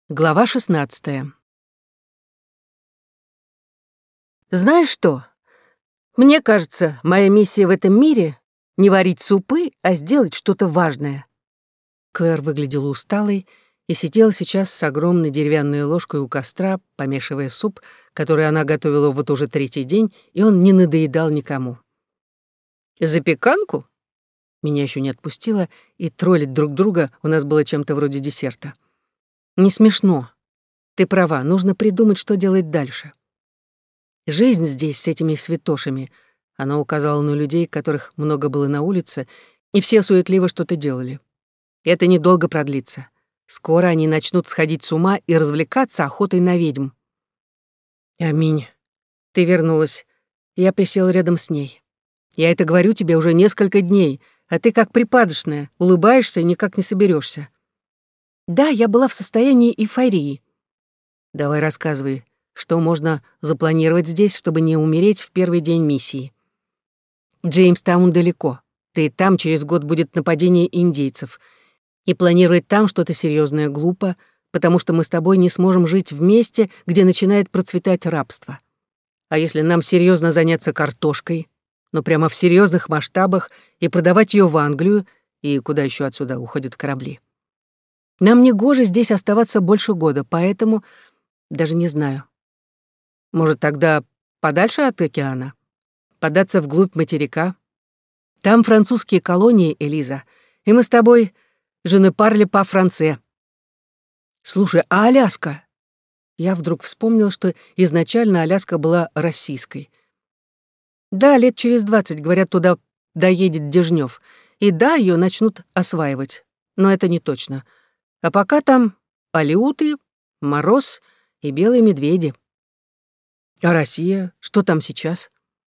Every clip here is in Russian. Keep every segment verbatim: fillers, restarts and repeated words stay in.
Глава шестнадцатая. Знаешь что? Мне кажется, моя миссия в этом мире — не варить супы, а сделать что-то важное. Клэр выглядела усталой и сидела сейчас с огромной деревянной ложкой у костра, помешивая суп, который она готовила вот уже третий день, и он не надоедал никому. «Запеканку?» Меня еще не отпустило, и троллить друг друга у нас было чем-то вроде десерта. «Не смешно. Ты права, нужно придумать, что делать дальше. Жизнь здесь с этими святошами». Она указала на людей, которых много было на улице, и все суетливо что-то делали. Это недолго продлится. Скоро они начнут сходить с ума и развлекаться охотой на ведьм. Аминь. Ты вернулась. Я присел рядом с ней. Я это говорю тебе уже несколько дней, а ты как припадочная, улыбаешься и никак не соберешься. Да, я была в состоянии эйфории. Давай рассказывай, что можно запланировать здесь, чтобы не умереть в первый день миссии. Джеймстаун далеко. Да и там через год будет нападение индейцев. И планировать там что-то серьезное глупо, потому что мы с тобой не сможем жить в месте, где начинает процветать рабство. А если нам серьезно заняться картошкой, но прямо в серьезных масштабах, и продавать ее в Англию, и куда еще отсюда уходят корабли? Нам не гоже здесь оставаться больше года, поэтому даже не знаю. Может, тогда подальше от океана? Податься вглубь материка? Там французские колонии, Элиза, и мы с тобой je ne parle pas français. Слушай, а Аляска? Я вдруг вспомнил, что изначально Аляска была российской. Да, лет через двадцать, говорят, туда доедет Дежнёв. И да, ее начнут осваивать. Но это не точно. А пока там алеуты, мороз и белые медведи. А Россия? Что там сейчас?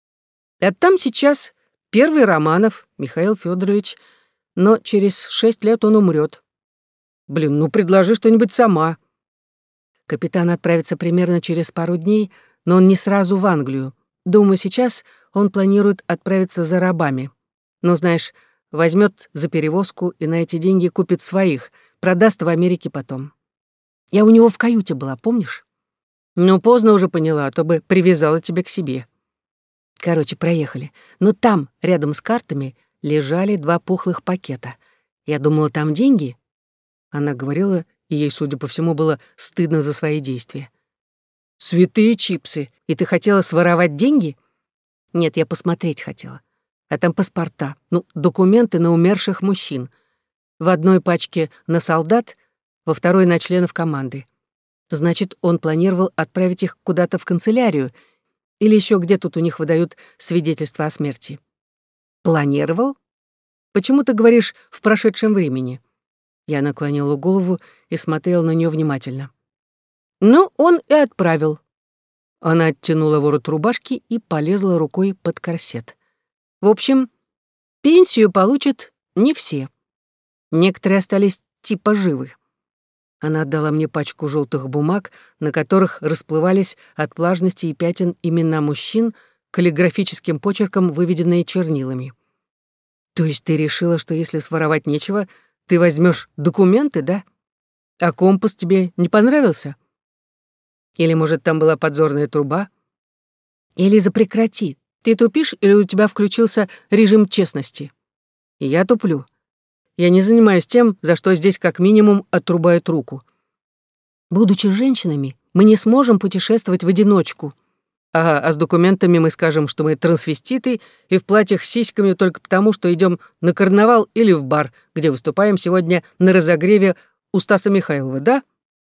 А там сейчас первый Романов, Михаил Федорович, но через шесть лет он умрет. Блин, ну предложи что-нибудь сама. Капитан отправится примерно через пару дней, но он не сразу в Англию. Думаю, сейчас он планирует отправиться за рабами. Но, знаешь, возьмет за перевозку и на эти деньги купит своих, продаст в Америке потом. Я у него в каюте была, помнишь? Ну, поздно уже поняла, а то бы привязала тебя к себе. Короче, проехали. Но там, рядом с картами, лежали два пухлых пакета. Я думала, там деньги. Она говорила, и ей, судя по всему, было стыдно за свои действия. «Святые чипсы! И ты хотела своровать деньги?» «Нет, я посмотреть хотела. А там паспорта, ну, документы на умерших мужчин. В одной пачке на солдат, во второй на членов команды. Значит, он планировал отправить их куда-то в канцелярию или еще где тут у них выдают свидетельство о смерти. Планировал? Почему ты говоришь в прошедшем времени?» Я наклонила голову и смотрела на нее внимательно. «Ну, он и отправил». Она оттянула ворот рубашки и полезла рукой под корсет. В общем, пенсию получат не все. Некоторые остались типа живы. Она отдала мне пачку желтых бумаг, на которых расплывались от влажности и пятен имена мужчин, каллиграфическим почерком выведенные чернилами. То есть ты решила, что если своровать нечего, ты возьмешь документы, да? А компас тебе не понравился? Или, может, там была подзорная труба? Элиза, прекрати. Ты тупишь или у тебя включился режим честности? И я туплю. Я не занимаюсь тем, за что здесь как минимум отрубают руку. Будучи женщинами, мы не сможем путешествовать в одиночку. Ага, а с документами мы скажем, что мы трансвеститы и в платьях с сиськами только потому, что идем на карнавал или в бар, где выступаем сегодня на разогреве у Стаса Михайлова, да?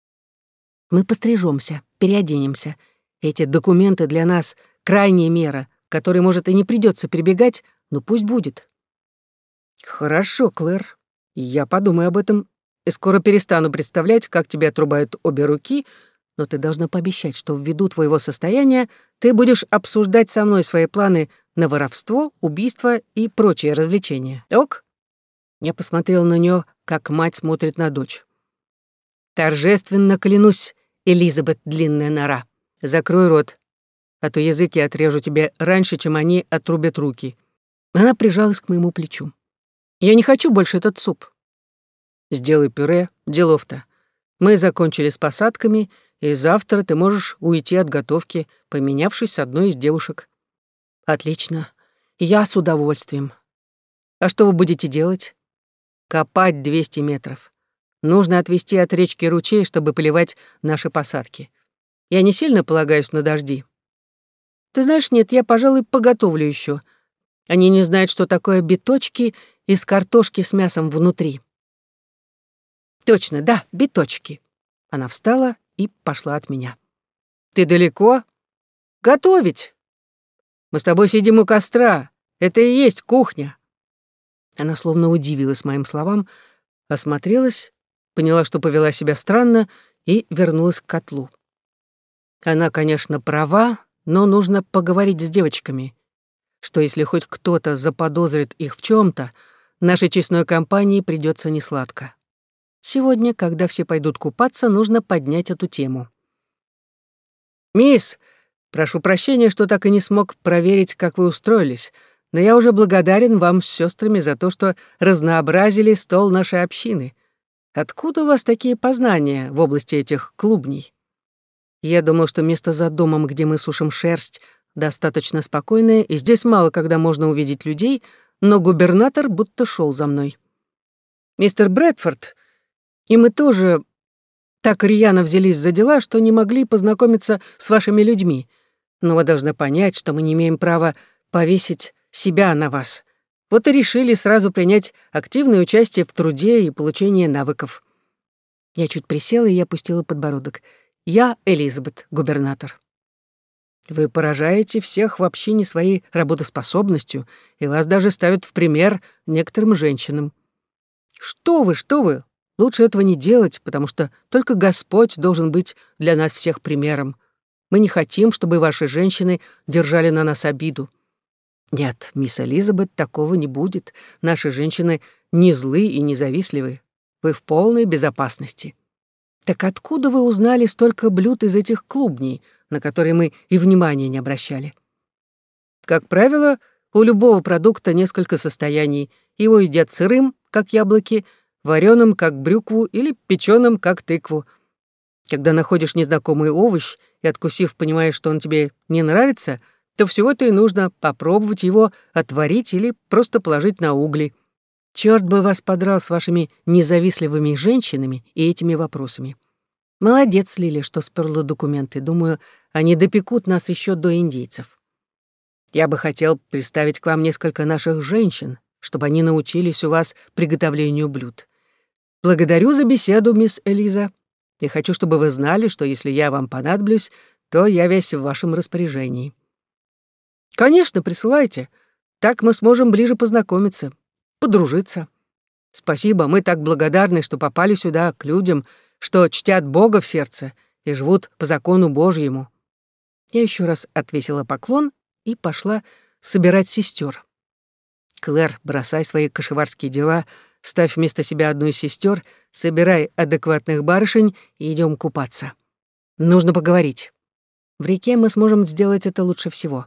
Мы пострижемся, переоденемся. Эти документы для нас — крайняя мера, к которой, может, и не придется прибегать, но пусть будет. Хорошо, Клэр. Я подумаю об этом и скоро перестану представлять, как тебе отрубают обе руки, но ты должна пообещать, что ввиду твоего состояния ты будешь обсуждать со мной свои планы на воровство, убийство и прочие развлечения. Ок? Я посмотрела на нее, как мать смотрит на дочь. Торжественно клянусь, Элизабет Длинная Нора. Закрой рот, а то язык я отрежу тебе раньше, чем они отрубят руки. Она прижалась к моему плечу. Я не хочу больше этот суп. Сделай пюре, делов-то. Мы закончили с посадками, и завтра ты можешь уйти от готовки, поменявшись с одной из девушек». «Отлично. Я с удовольствием. А что вы будете делать?» «Копать двести метров. Нужно отвести от речки ручей, чтобы поливать наши посадки. Я не сильно полагаюсь на дожди». «Ты знаешь, нет, я, пожалуй, поготовлю еще. Они не знают, что такое биточки из картошки с мясом внутри». «Точно, да, биточки». Она встала и пошла от меня. «Ты далеко?» «Готовить. Мы с тобой сидим у костра. Это и есть кухня». Она словно удивилась моим словам, осмотрелась, поняла, что повела себя странно, и вернулась к котлу. Она, конечно, права, но нужно поговорить с девочками, что если хоть кто-то заподозрит их в чем-то, нашей честной компании придется несладко. Сегодня, когда все пойдут купаться, нужно поднять эту тему. «Мисс, прошу прощения, что так и не смог проверить, как вы устроились, но я уже благодарен вам с сестрами за то, что разнообразили стол нашей общины. Откуда у вас такие познания в области этих клубней? Я думал, что место за домом, где мы сушим шерсть, достаточно спокойное, и здесь мало когда можно увидеть людей, но губернатор будто шел за мной. Мистер Брэдфорд, и мы тоже так рьяно взялись за дела, что не могли познакомиться с вашими людьми. Но вы должны понять, что мы не имеем права повесить себя на вас. Вот и решили сразу принять активное участие в труде и получении навыков». Я чуть присела и опустила подбородок. «Я Элизабет, губернатор». «Вы поражаете всех в общине своей работоспособностью, и вас даже ставят в пример некоторым женщинам». «Что вы, что вы! Лучше этого не делать, потому что только Господь должен быть для нас всех примером. Мы не хотим, чтобы ваши женщины держали на нас обиду». «Нет, мисс Элизабет, такого не будет. Наши женщины не злы и не завистливы. Вы в полной безопасности». «Так откуда вы узнали столько блюд из этих клубней, на которые мы и внимания не обращали?» «Как правило, у любого продукта несколько состояний. Его едят сырым, как яблоки, вареным, как брюкву, или печеным, как тыкву. Когда находишь незнакомый овощ и, откусив, понимаешь, что он тебе не нравится, то всего-то и нужно попробовать его отварить или просто положить на угли. Чёрт бы вас подрал с вашими независтливыми женщинами и этими вопросами. Молодец, Лили, что сперла документы. Думаю, они допекут нас еще до индейцев. Я бы хотел представить к вам несколько наших женщин, чтобы они научились у вас приготовлению блюд. Благодарю за беседу, мисс Элиза. Я хочу, чтобы вы знали, что если я вам понадоблюсь, то я весь в вашем распоряжении». «Конечно, присылайте. Так мы сможем ближе познакомиться, подружиться. Спасибо, мы так благодарны, что попали сюда, к людям, что чтят Бога в сердце и живут по закону Божьему». Я еще раз отвесила поклон и пошла собирать сестер. «Клэр, бросай свои кошеварские дела, ставь вместо себя одну из сестер, собирай адекватных барышень и идем купаться. Нужно поговорить. В реке мы сможем сделать это лучше всего».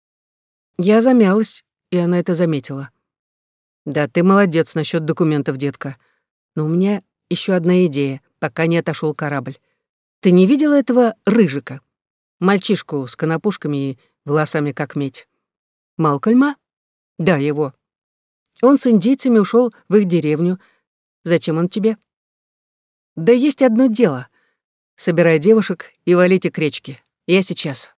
Я замялась, и она это заметила. «Да, ты молодец насчет документов, детка. Но у меня еще одна идея, пока не отошел корабль. Ты не видела этого рыжика? Мальчишку с конопушками и волосами как медь. Малкольма? Да, его. Он с индейцами ушел в их деревню. Зачем он тебе? Да есть одно дело. Собирай девушек и валите к речке. Я сейчас».